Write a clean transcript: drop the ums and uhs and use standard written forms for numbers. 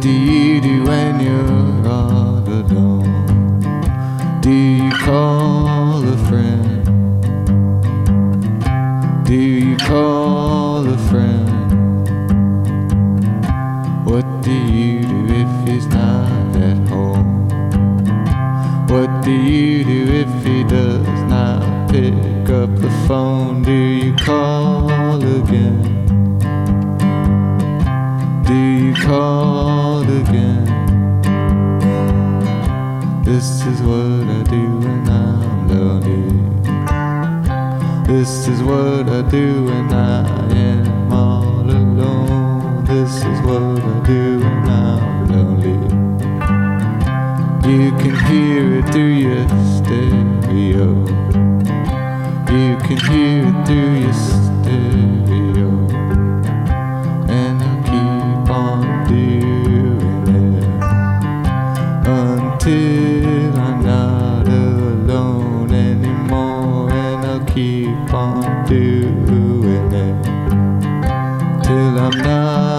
do you do when you're all alone? Do you call a friend? Do you call a friend? What do you do if he's not at home? What do you do if he does not pick up the phone? Do you call again? Do you call again? This is what I do when I'm lonely. This is what I do when I am all alone. This is what I do when I'm lonely. You can hear it through your stereo. You can hear it through your stereo. And I'll keep on doing it until I'm not alone anymore. And I'll keep on doing it till I'm not